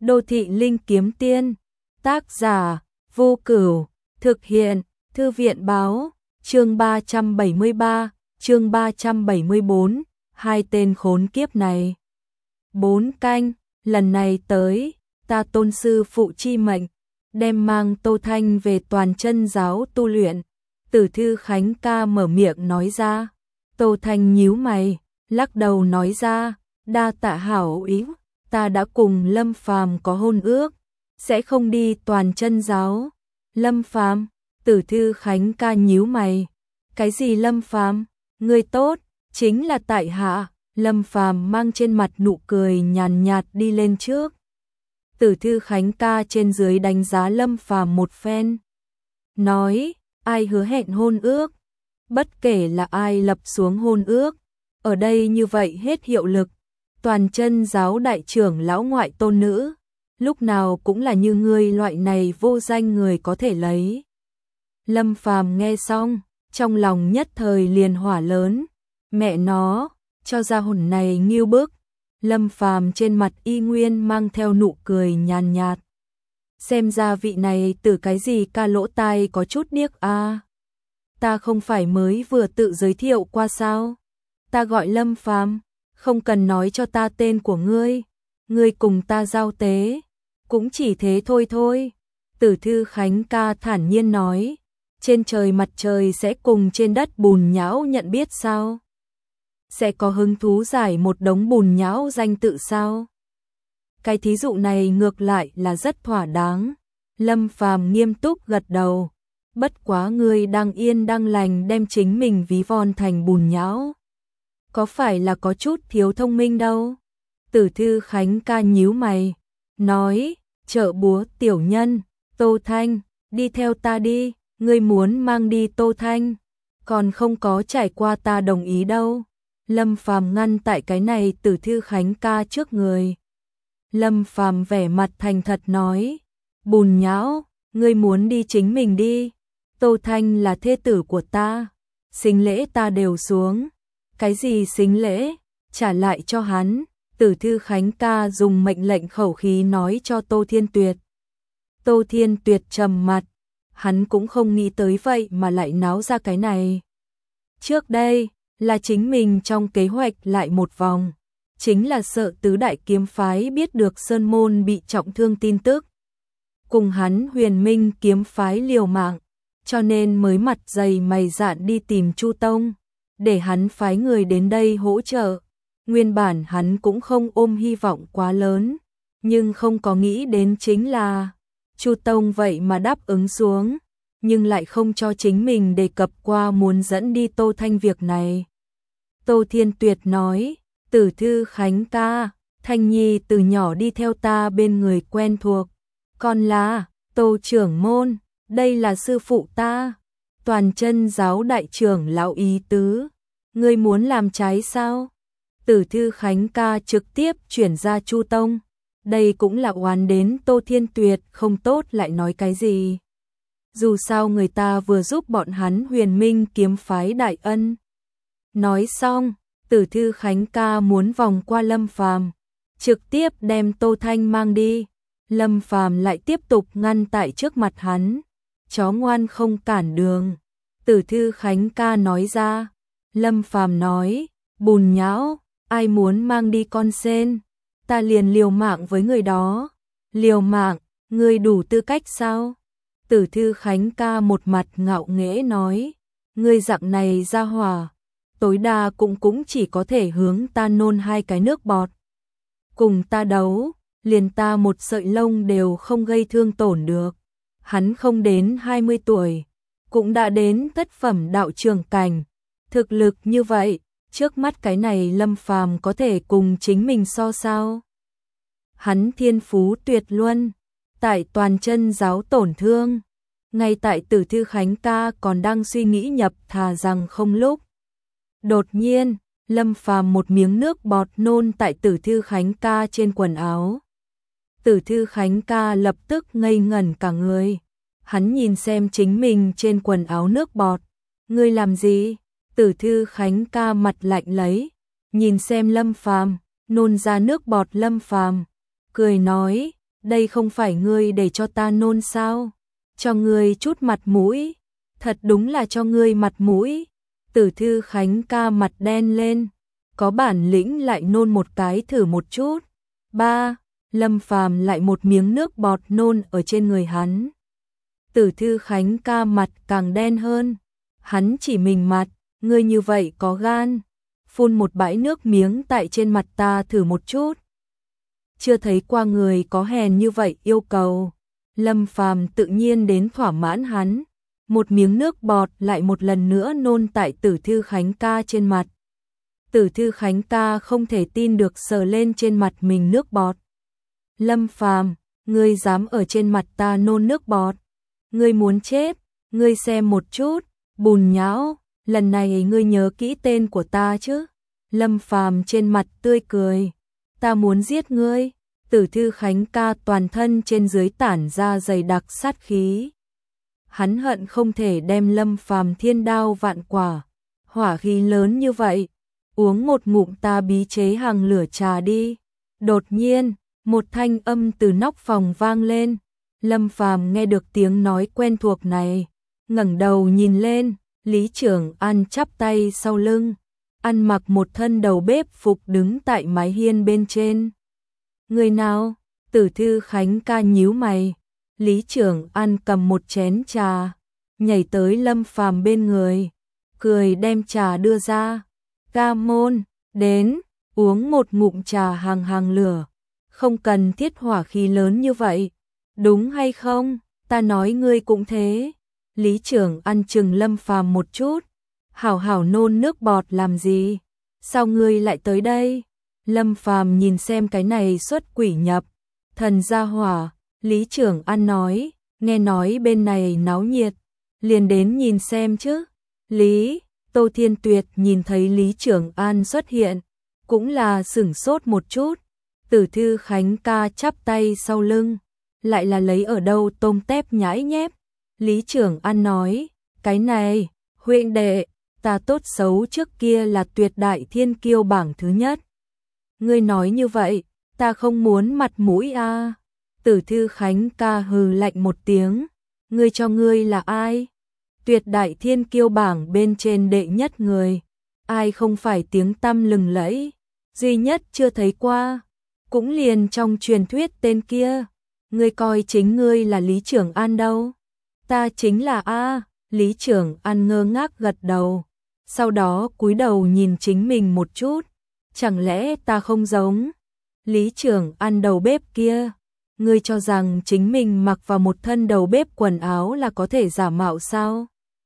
Đô thị linh kiếm tiên. Tác giả Vô Cửu. Thực hiện Thư viện báo. Chương 373, chương 374. Hai tên khốn kiếp này. 4 canh. Lần này tới, ta tôn sư phụ chi mệnh, đem mang Tô Thanh về Toàn Chân giáo tu luyện. Tử Thư Khánh ca mở miệng nói ra. Tô Thanh nhíu mày, lắc đầu nói ra, đa tạ hảo ý, ta đã cùng Lâm Phàm có hôn ước, sẽ không đi Toàn Chân giáo. Lâm Phàm? Tử Thư Khánh ca nhíu mày. Cái gì Lâm Phàm? Người tốt, chính là tại hạ. Lâm Phàm mang trên mặt nụ cười nhàn nhạt đi lên trước. Tử Thư Khánh ca trên dưới đánh giá Lâm Phàm một phen. Nói, ai hứa hẹn hôn ước? Bất kể là ai lập xuống hôn ước, ở đây như vậy hết hiệu lực. Toàn Chân giáo đại trưởng lão ngoại tôn nữ, lúc nào cũng là như ngươi loại này vô danh người có thể lấy. Lâm Phàm nghe xong, trong lòng nhất thời liền hỏa lớn. Mẹ nó, cho ra hồn này nghiêu bức. Lâm Phàm trên mặt y nguyên mang theo nụ cười nhàn nhạt. Xem ra vị này từ cái gì ca lỗ tai có chút điếc a. Ta không phải mới vừa tự giới thiệu qua sao? Ta gọi Lâm Phàm, không cần nói cho ta tên của ngươi. Ngươi cùng ta giao tế, cũng chỉ thế thôi thôi. Tử Thư Khánh ca thản nhiên nói, trên trời mặt trời sẽ cùng trên đất bùn nhão nhận biết sao? Sẽ có hứng thú giải một đống bùn nhão danh tự sao? Cái thí dụ này ngược lại là rất thỏa đáng. Lâm Phàm nghiêm túc gật đầu. Bất quá ngươi đang yên đang lành đem chính mình ví von thành bùn nhão, có phải là có chút thiếu thông minh đâu? Tử Thư Khánh ca nhíu mày, nói, chợ búa tiểu nhân, Tô Thanh, đi theo ta đi, ngươi muốn mang đi Tô Thanh, còn không có trải qua ta đồng ý đâu. Lâm Phàm ngăn tại cái này Tử Thư Khánh ca trước người. Lâm Phàm vẻ mặt thành thật nói, bùn nhão, ngươi muốn đi chính mình đi. Tô Thanh là thê tử của ta, sính lễ ta đều xuống. Cái gì sính lễ? Trả lại cho hắn. Tử Thư Khánh ca dùng mệnh lệnh khẩu khí nói cho Tô Thiên Tuyệt. Tô Thiên Tuyệt trầm mặt, hắn cũng không nghĩ tới vậy mà lại náo ra cái này. Trước đây, là chính mình trong kế hoạch lại một vòng, chính là sợ tứ đại kiếm phái biết được Sơn Môn bị trọng thương tin tức. Cùng hắn Huyền Minh kiếm phái liều mạng, cho nên mới mặt dày mày dạn đi tìm Chu Tông, để hắn phái người đến đây hỗ trợ. Nguyên bản hắn cũng không ôm hy vọng quá lớn, nhưng không có nghĩ đến chính là Chu Tông vậy mà đáp ứng xuống, nhưng lại không cho chính mình đề cập qua muốn dẫn đi Tô Thanh việc này. Tô Thiên Tuyệt nói, Tử Thư Khánh ca, Thanh Nhi từ nhỏ đi theo ta bên người quen thuộc, còn là Tô trưởng môn, đây là sư phụ ta, Toàn Chân giáo đại trưởng lão ý tứ, ngươi muốn làm trái sao? Tử Thư Khánh ca trực tiếp chuyển ra Chu Tông, đây cũng là oán đến Tô Thiên Tuyệt không tốt lại nói cái gì. Dù sao người ta vừa giúp bọn hắn Huyền Minh kiếm phái đại ân. Nói xong, Tử Thư Khánh ca muốn vòng qua Lâm Phàm, trực tiếp đem Tô Thanh mang đi. Lâm Phàm lại tiếp tục ngăn tại trước mặt hắn, chó ngoan không cản đường. Tử Thư Khánh ca nói ra. Lâm Phàm nói, bùn nhão, ai muốn mang đi con sên, ta liền liều mạng với người đó. Liều mạng, ngươi đủ tư cách sao? Tử Thư Khánh ca một mặt ngạo nghễ nói, ngươi dạng này ra hỏa, tối đa cũng chỉ có thể hướng ta nôn 2 cái nước bọt. Cùng ta đấu, liền ta một sợi lông đều không gây thương tổn được. Hắn không đến 20 tuổi, cũng đã đến thất phẩm đạo trường cảnh. Thực lực như vậy, trước mắt cái này Lâm Phàm có thể cùng chính mình so sao? Hắn thiên phú tuyệt luân, tại Toàn Chân giáo tổn thương. Ngay tại Tử Thư Khánh ca còn đang suy nghĩ nhập thà rằng không lúc. Đột nhiên, Lâm Phàm một miếng nước bọt nôn tại Tử Thư Khánh ca trên quần áo. Tử Thư Khánh ca lập tức ngây ngẩn cả người. Hắn nhìn xem chính mình trên quần áo nước bọt. Ngươi làm gì? Tử Thư Khánh ca mặt lạnh lấy, nhìn xem Lâm Phàm, nôn ra nước bọt Lâm Phàm, cười nói, đây không phải ngươi để cho ta nôn sao? Cho ngươi chút mặt mũi, thật đúng là cho ngươi mặt mũi. Tử Thư Khánh ca mặt đen lên, có bản lĩnh lại nôn một cái thử một chút. Ba, Lâm Phàm lại một miếng nước bọt nôn ở trên người hắn. Tử Thư Khánh ca mặt càng đen hơn, hắn chỉ mình mặt, ngươi như vậy có gan, phun một bãi nước miếng tại trên mặt ta thử một chút. Chưa thấy qua người có hèn như vậy yêu cầu. Lâm Phàm tự nhiên đến thỏa mãn hắn, một miếng nước bọt lại một lần nữa nôn tại Tử Thư Khánh ca trên mặt. Tử Thư Khánh ca không thể tin được sờ lên trên mặt mình nước bọt. Lâm Phàm, ngươi dám ở trên mặt ta nôn nước bọt? Ngươi muốn chết, ngươi xem một chút, bùn nhão, lần này ngươi nhớ kỹ tên của ta chứ? Lâm Phàm trên mặt tươi cười, ta muốn giết ngươi. Tử Thư Khánh ca toàn thân trên dưới tản ra dày đặc sát khí. Hắn hận không thể đem Lâm Phàm thiên đao vạn quả, hỏa khí lớn như vậy, uống một ngụm ta bí chế hàng lửa trà đi. Đột nhiên, một thanh âm từ nóc phòng vang lên. Lâm Phàm nghe được tiếng nói quen thuộc này, ngẩng đầu nhìn lên, Lý Trưởng An chắp tay sau lưng, ăn mặc một thân đầu bếp phục đứng tại mái hiên bên trên. Người nào? Tử Thư Khánh ca nhíu mày. Lý Trưởng An cầm một chén trà, nhảy tới Lâm Phàm bên người, cười đem trà đưa ra. Ca môn, đến, uống một ngụm trà hàng hàng lửa, không cần thiết hỏa khí lớn như vậy, đúng hay không? Ta nói ngươi cũng thế. Lý Trưởng An chừng Lâm Phàm một chút, hảo hảo nôn nước bọt làm gì? Sao ngươi lại tới đây? Lâm Phàm nhìn xem cái này xuất quỷ nhập thần gia hỏa. Lý Trưởng An nói, nghe nói bên này náo nhiệt, liền đến nhìn xem chứ. Tô Thiên Tuyệt nhìn thấy Lý Trưởng An xuất hiện, cũng là sửng sốt một chút. Tử Thư Khánh ca chắp tay sau lưng, lại là lấy ở đâu tôm tép nhãi nhép. Lý Trưởng An nói, cái này, huynh đệ, ta tốt xấu trước kia là tuyệt đại thiên kiêu bảng thứ nhất. Ngươi nói như vậy, ta không muốn mặt mũi a. Tử Thư Khánh ca hừ lạnh một tiếng, ngươi cho ngươi là ai? Tuyệt đại thiên kiêu bảng bên trên đệ nhất người, ai không phải tiếng tăm lừng lẫy, duy nhất chưa thấy qua, cũng liền trong truyền thuyết tên kia. Ngươi coi chính ngươi là Lý Trưởng An đâu? Ta chính là a. Lý Trưởng An ngơ ngác gật đầu, sau đó cúi đầu nhìn chính mình một chút, chẳng lẽ ta không giống Lý Trưởng An đầu bếp kia? Ngươi cho rằng chính mình mặc vào một thân đầu bếp quần áo là có thể giả mạo sao?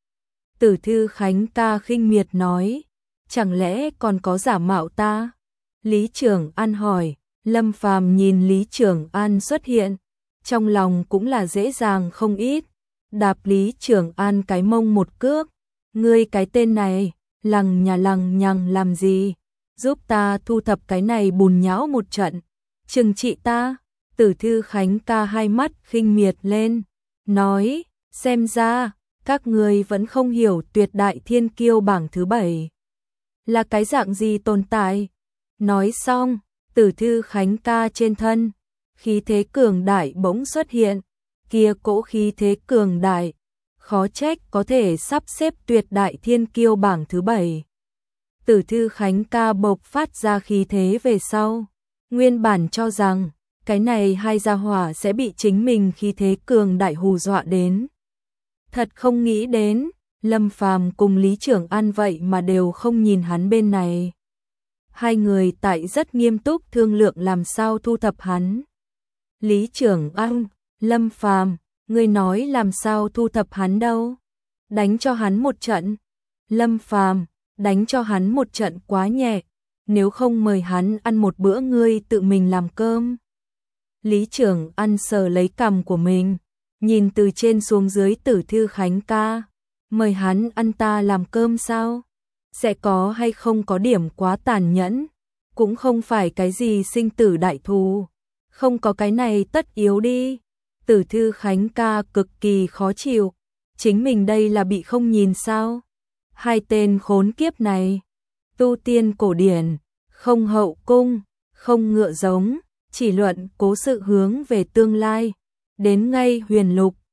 Tử Thư Khánh ca khinh miệt nói, chẳng lẽ còn có giả mạo ta? Lý Trưởng An hỏi. Lâm Phàm nhìn Lý Trưởng An xuất hiện, trong lòng cũng là dễ dàng không ít, đạp Lý Trưởng An cái mông một cước. Ngươi cái tên này, lằng nhằng làm gì? Giúp ta thu thập cái này bùn nhão một trận, trừng trị ta. Tử Thư Khánh ca hai mắt khinh miệt lên, nói, xem ra, các ngươi vẫn không hiểu tuyệt đại thiên kiêu bảng thứ 7 là cái dạng gì tồn tại. Nói xong, Tử Thư Khánh ca trên thân, khí thế cường đại bỗng xuất hiện, kia cỗ khí thế cường đại, khó trách có thể sắp xếp tuyệt đại thiên kiêu bảng thứ 7. Tử Thư Khánh ca bộc phát ra khí thế về sau, nguyên bản cho rằng cái này hai gia hỏa sẽ bị chính mình khí thế cường đại hù dọa đến. Thật không nghĩ đến, Lâm Phàm cùng Lý Trưởng An vậy mà đều không nhìn hắn bên này. Hai người tại rất nghiêm túc thương lượng làm sao thu thập hắn. Lý Trưởng An, Lâm Phàm, ngươi nói làm sao thu thập hắn đâu? Đánh cho hắn một trận. Lâm Phàm, đánh cho hắn một trận quá nhẹ, nếu không mời hắn ăn một bữa ngươi tự mình làm cơm. Lý Trưởng An sờ lấy cằm của mình, nhìn từ trên xuống dưới Tử Thư Khánh ca, mời hắn ăn ta làm cơm sao? Sẽ có hay không có điểm quá tàn nhẫn, cũng không phải cái gì sinh tử đại thù, không có cái này tất yếu đi. Tử Thư Khánh ca cực kỳ khó chịu, chính mình đây là bị không nhìn sao? Hai tên khốn kiếp này, tu tiên cổ điển, không hậu cung, không ngựa giống, chỉ luận cố sự hướng về tương lai. Đến ngay Huyền Lục,